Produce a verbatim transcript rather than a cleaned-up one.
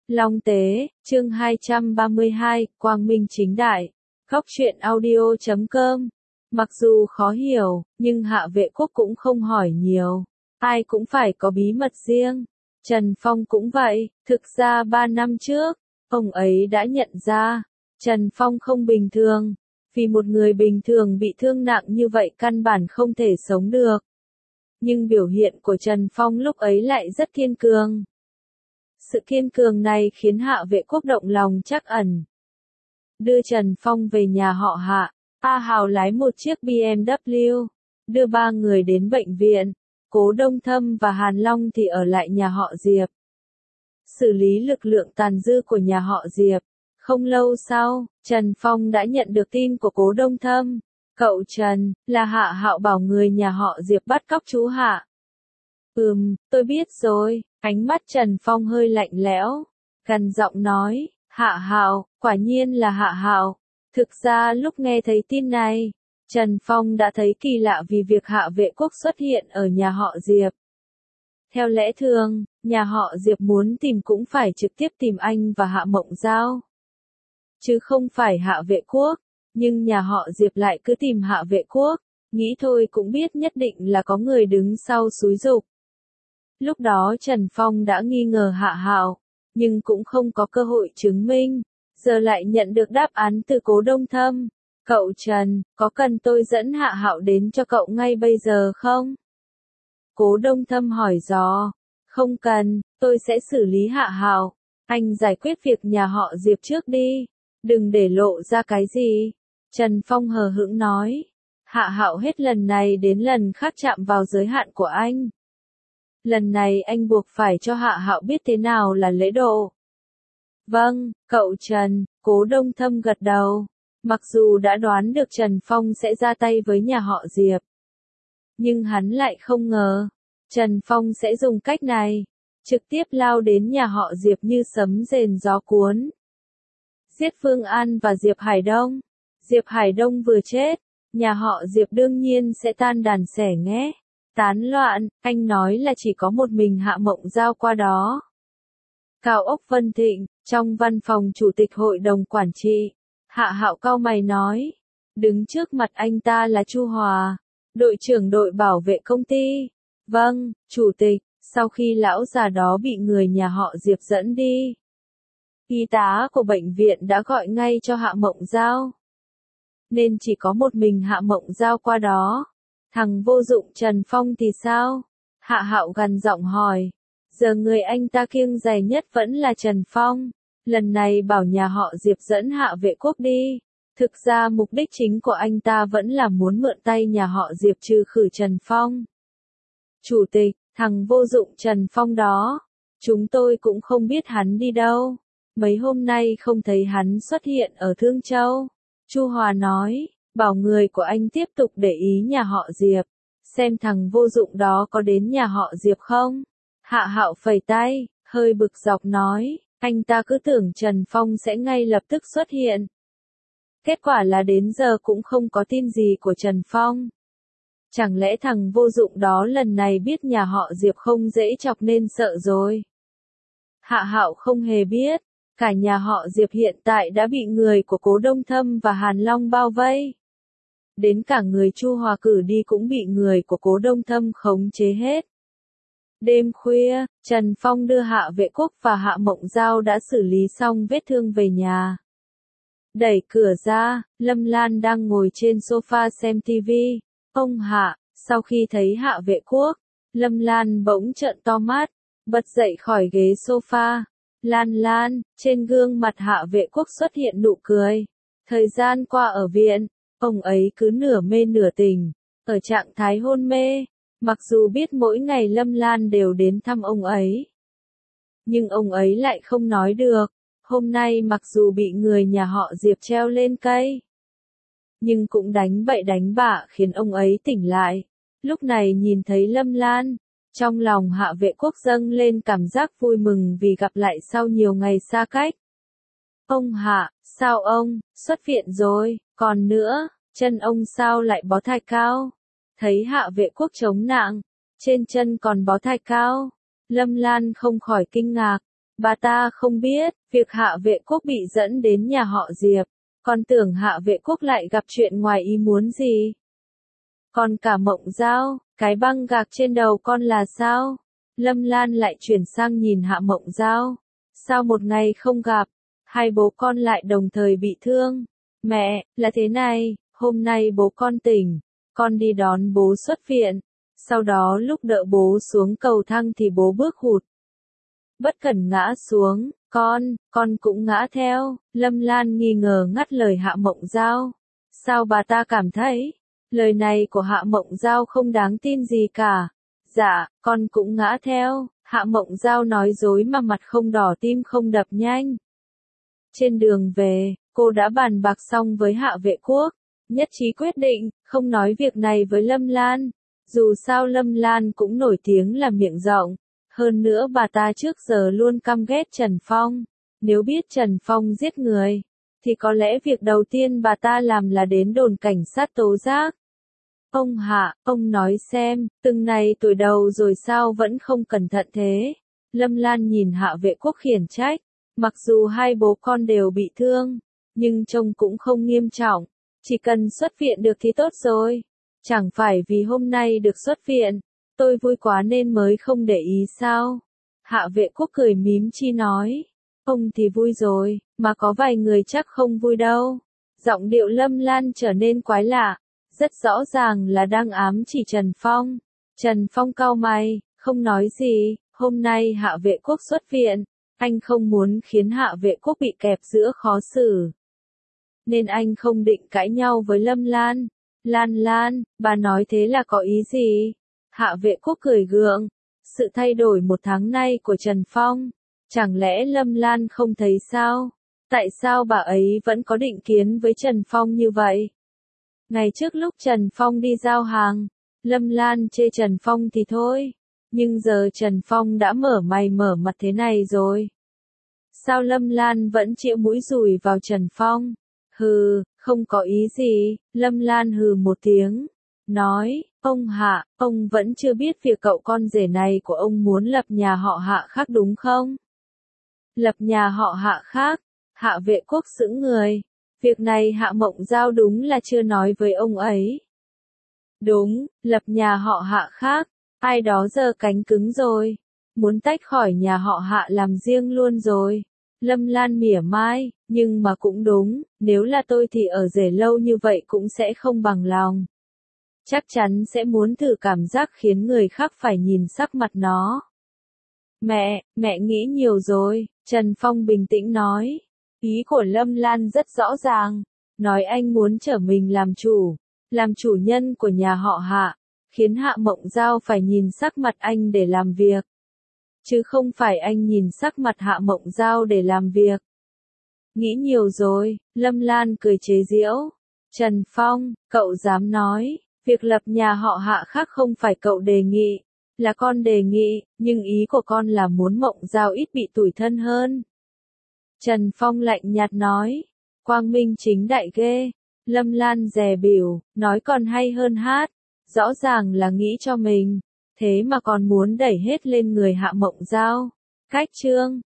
Long Tế, chương hai trăm ba mươi hai, Quang Minh Chính Đại, Góc truyện audio chấm com. Mặc dù khó hiểu, nhưng Hạ Vệ Quốc cũng không hỏi nhiều. Ai cũng phải có bí mật riêng. Trần Phong cũng vậy, thực ra ba năm trước, ông ấy đã nhận ra, Trần Phong không bình thường. Vì một người bình thường bị thương nặng như vậy căn bản không thể sống được. Nhưng biểu hiện của Trần Phong lúc ấy lại rất kiên cường. Sự kiên cường này khiến Hạ Vệ Quốc động lòng trắc ẩn. Đưa Trần Phong về nhà họ Hạ, A Hào lái một chiếc bê em vê, đưa ba người đến bệnh viện. Cố Đông Thâm và Hàn Long thì ở lại nhà họ Diệp. Xử lý lực lượng tàn dư của nhà họ Diệp. Không lâu sau, Trần Phong đã nhận được tin của Cố Đông Thâm. Cậu Trần, là Hạ Hạo bảo người nhà họ Diệp bắt cóc chú Hạ. Ừm, tôi biết rồi. Ánh mắt Trần Phong hơi lạnh lẽo, gần giọng nói, Hạ Hạo, quả nhiên là Hạ Hạo. Thực ra lúc nghe thấy tin này, Trần Phong đã thấy kỳ lạ vì việc Hạ Vệ Quốc xuất hiện ở nhà họ Diệp. Theo lẽ thường, nhà họ Diệp muốn tìm cũng phải trực tiếp tìm anh và Hạ Mộng Giao, chứ không phải Hạ Vệ Quốc. Nhưng nhà họ Diệp lại cứ tìm Hạ Vệ Quốc, nghĩ thôi cũng biết nhất định là có người đứng sau xúi giục. Lúc đó Trần Phong đã nghi ngờ Hạ Hạo, nhưng cũng không có cơ hội chứng minh. Giờ lại nhận được đáp án từ Cố Đông Thâm. Cậu Trần, có cần tôi dẫn Hạ Hạo đến cho cậu ngay bây giờ không? Cố Đông Thâm hỏi dò. Không cần, tôi sẽ xử lý Hạ Hạo. Anh giải quyết việc nhà họ Diệp trước đi. Đừng để lộ ra cái gì. Trần Phong hờ hững nói. Hạ Hạo hết lần này đến lần khác chạm vào giới hạn của anh. Lần này anh buộc phải cho Hạ Hạo biết thế nào là lễ độ. Vâng, cậu Trần, Cố Đông Thâm gật đầu. Mặc dù đã đoán được Trần Phong sẽ ra tay với nhà họ Diệp, nhưng hắn lại không ngờ, Trần Phong sẽ dùng cách này, trực tiếp lao đến nhà họ Diệp như sấm rền gió cuốn. Giết Phương An và Diệp Hải Đông. Diệp Hải Đông vừa chết, nhà họ Diệp đương nhiên sẽ tan đàn xẻ nghé, tán loạn. Anh nói là chỉ có một mình Hạ Mộng Giao qua đó. Cao ốc Vân Thịnh, trong văn phòng chủ tịch hội đồng quản trị, Hạ Hạo cau mày nói. Đứng trước mặt anh ta là Chu Hòa, đội trưởng đội bảo vệ công ty. Vâng, chủ tịch. Sau khi lão già đó bị người nhà họ Diệp dẫn đi, y tá của bệnh viện đã gọi ngay cho Hạ Mộng Giao. Nên chỉ có một mình Hạ Mộng Giao qua đó. Thằng vô dụng Trần Phong thì sao? Hạ Hạo gằn giọng hỏi. Giờ người anh ta kiêng dè nhất vẫn là Trần Phong. Lần này bảo nhà họ Diệp dẫn Hạ Vệ Quốc đi. Thực ra mục đích chính của anh ta vẫn là muốn mượn tay nhà họ Diệp trừ khử Trần Phong. Chủ tịch, thằng vô dụng Trần Phong đó, chúng tôi cũng không biết hắn đi đâu. Mấy hôm nay không thấy hắn xuất hiện ở Thương Châu. Chu Hòa nói, bảo người của anh tiếp tục để ý nhà họ Diệp, xem thằng vô dụng đó có đến nhà họ Diệp không. Hạ Hạo phẩy tay, hơi bực dọc nói, anh ta cứ tưởng Trần Phong sẽ ngay lập tức xuất hiện. Kết quả là đến giờ cũng không có tin gì của Trần Phong. Chẳng lẽ thằng vô dụng đó lần này biết nhà họ Diệp không dễ chọc nên sợ rồi? Hạ Hạo không hề biết, cả nhà họ Diệp hiện tại đã bị người của Cố Đông Thâm và Hàn Long bao vây. Đến cả người Chu Hòa cử đi cũng bị người của Cố Đông Thâm khống chế hết. Đêm khuya, Trần Phong đưa Hạ Vệ Quốc và Hạ Mộng Giao đã xử lý xong vết thương về nhà. Đẩy cửa ra, Lâm Lan đang ngồi trên sofa xem ti vi. Ông Hạ, sau khi thấy Hạ Vệ Quốc, Lâm Lan bỗng trợn to mắt, bật dậy khỏi ghế sofa. Lan Lan, trên gương mặt Hạ Vệ Quốc xuất hiện nụ cười. Thời gian qua ở viện, ông ấy cứ nửa mê nửa tỉnh, ở trạng thái hôn mê. Mặc dù biết mỗi ngày Lâm Lan đều đến thăm ông ấy, nhưng ông ấy lại không nói được. Hôm nay mặc dù bị người nhà họ Diệp treo lên cây, nhưng cũng đánh bậy đánh bạ khiến ông ấy tỉnh lại. Lúc này nhìn thấy Lâm Lan, trong lòng Hạ Vệ Quốc dâng lên cảm giác vui mừng vì gặp lại sau nhiều ngày xa cách. Ông Hạ, sao ông, xuất viện rồi, còn nữa, chân ông sao lại bó thai cao? Thấy Hạ Vệ Quốc chống nạng, trên chân còn bó thai cao, Lâm Lan không khỏi kinh ngạc. Bà ta không biết, việc Hạ Vệ Quốc bị dẫn đến nhà họ Diệp, còn tưởng Hạ Vệ Quốc lại gặp chuyện ngoài ý muốn gì. Còn cả Mộng Giao, cái băng gạc trên đầu con là sao? Lâm Lan lại chuyển sang nhìn Hạ Mộng Giao. Sao một ngày không gặp, hai bố con lại đồng thời bị thương? Mẹ, là thế này, hôm nay bố con tỉnh, con đi đón bố xuất viện. Sau đó lúc đỡ bố xuống cầu thang thì bố bước hụt. Bất cẩn ngã xuống, con, con cũng ngã theo. Lâm Lan nghi ngờ ngắt lời Hạ Mộng Giao. Sao bà ta cảm thấy, lời này của Hạ Mộng Giao không đáng tin gì cả? Dạ, con cũng ngã theo. Hạ Mộng Giao nói dối mà mặt không đỏ tim không đập nhanh. Trên đường về, cô đã bàn bạc xong với Hạ Vệ Quốc, nhất trí quyết định, không nói việc này với Lâm Lan. Dù sao Lâm Lan cũng nổi tiếng là miệng rộng, hơn nữa bà ta trước giờ luôn căm ghét Trần Phong. Nếu biết Trần Phong giết người, thì có lẽ việc đầu tiên bà ta làm là đến đồn cảnh sát tố giác. Ông Hạ, ông nói xem, từng này tuổi đầu rồi sao vẫn không cẩn thận thế? Lâm Lan nhìn Hạ Vệ Quốc khiển trách, mặc dù hai bố con đều bị thương, nhưng trông cũng không nghiêm trọng, chỉ cần xuất viện được thì tốt rồi. Chẳng phải vì hôm nay được xuất viện, tôi vui quá nên mới không để ý sao? Hạ Vệ Quốc cười mím chi nói, ông thì vui rồi, mà có vài người chắc không vui đâu. Giọng điệu Lâm Lan trở nên quái lạ, rất rõ ràng là đang ám chỉ Trần Phong. Trần Phong cau mày, không nói gì, hôm nay Hạ Vệ Quốc xuất viện, anh không muốn khiến Hạ Vệ Quốc bị kẹp giữa khó xử. Nên anh không định cãi nhau với Lâm Lan. Lan Lan, bà nói thế là có ý gì? Hạ Vệ Quốc cười gượng. Sự thay đổi một tháng nay của Trần Phong, chẳng lẽ Lâm Lan không thấy sao? Tại sao bà ấy vẫn có định kiến với Trần Phong như vậy? Ngày trước lúc Trần Phong đi giao hàng, Lâm Lan chê Trần Phong thì thôi. Nhưng giờ Trần Phong đã mở mày mở mặt thế này rồi. Sao Lâm Lan vẫn chĩa mũi dùi vào Trần Phong? Hừ, không có ý gì. Lâm Lan hừ một tiếng, nói, ông Hạ, ông vẫn chưa biết việc cậu con rể này của ông muốn lập nhà họ Hạ khác đúng không? Lập nhà họ Hạ khác? Hạ Vệ Quốc sững người. Việc này Hạ Mộng Giao đúng là chưa nói với ông ấy. Đúng, lập nhà họ Hạ khác, ai đó giơ cánh cứng rồi, muốn tách khỏi nhà họ Hạ làm riêng luôn rồi. Lâm Lan mỉa mai, nhưng mà cũng đúng, nếu là tôi thì ở rể lâu như vậy cũng sẽ không bằng lòng. Chắc chắn sẽ muốn thử cảm giác khiến người khác phải nhìn sắc mặt nó. Mẹ, mẹ nghĩ nhiều rồi, Trần Phong bình tĩnh nói. Ý của Lâm Lan rất rõ ràng, nói anh muốn trở mình làm chủ, làm chủ nhân của nhà họ Hạ, khiến Hạ Mộng Giao phải nhìn sắc mặt anh để làm việc. Chứ không phải anh nhìn sắc mặt Hạ Mộng Giao để làm việc. Nghĩ nhiều rồi, Lâm Lan cười chế giễu. Trần Phong, cậu dám nói, việc lập nhà họ Hạ khác không phải cậu đề nghị, là con đề nghị, nhưng ý của con là muốn Mộng Giao ít bị tủi thân hơn. Trần Phong lạnh nhạt nói, quang minh chính đại ghê. Lâm Lan dè bỉu, nói còn hay hơn hát, rõ ràng là nghĩ cho mình, thế mà còn muốn đẩy hết lên người Hạ Mộng Giao. Cách chương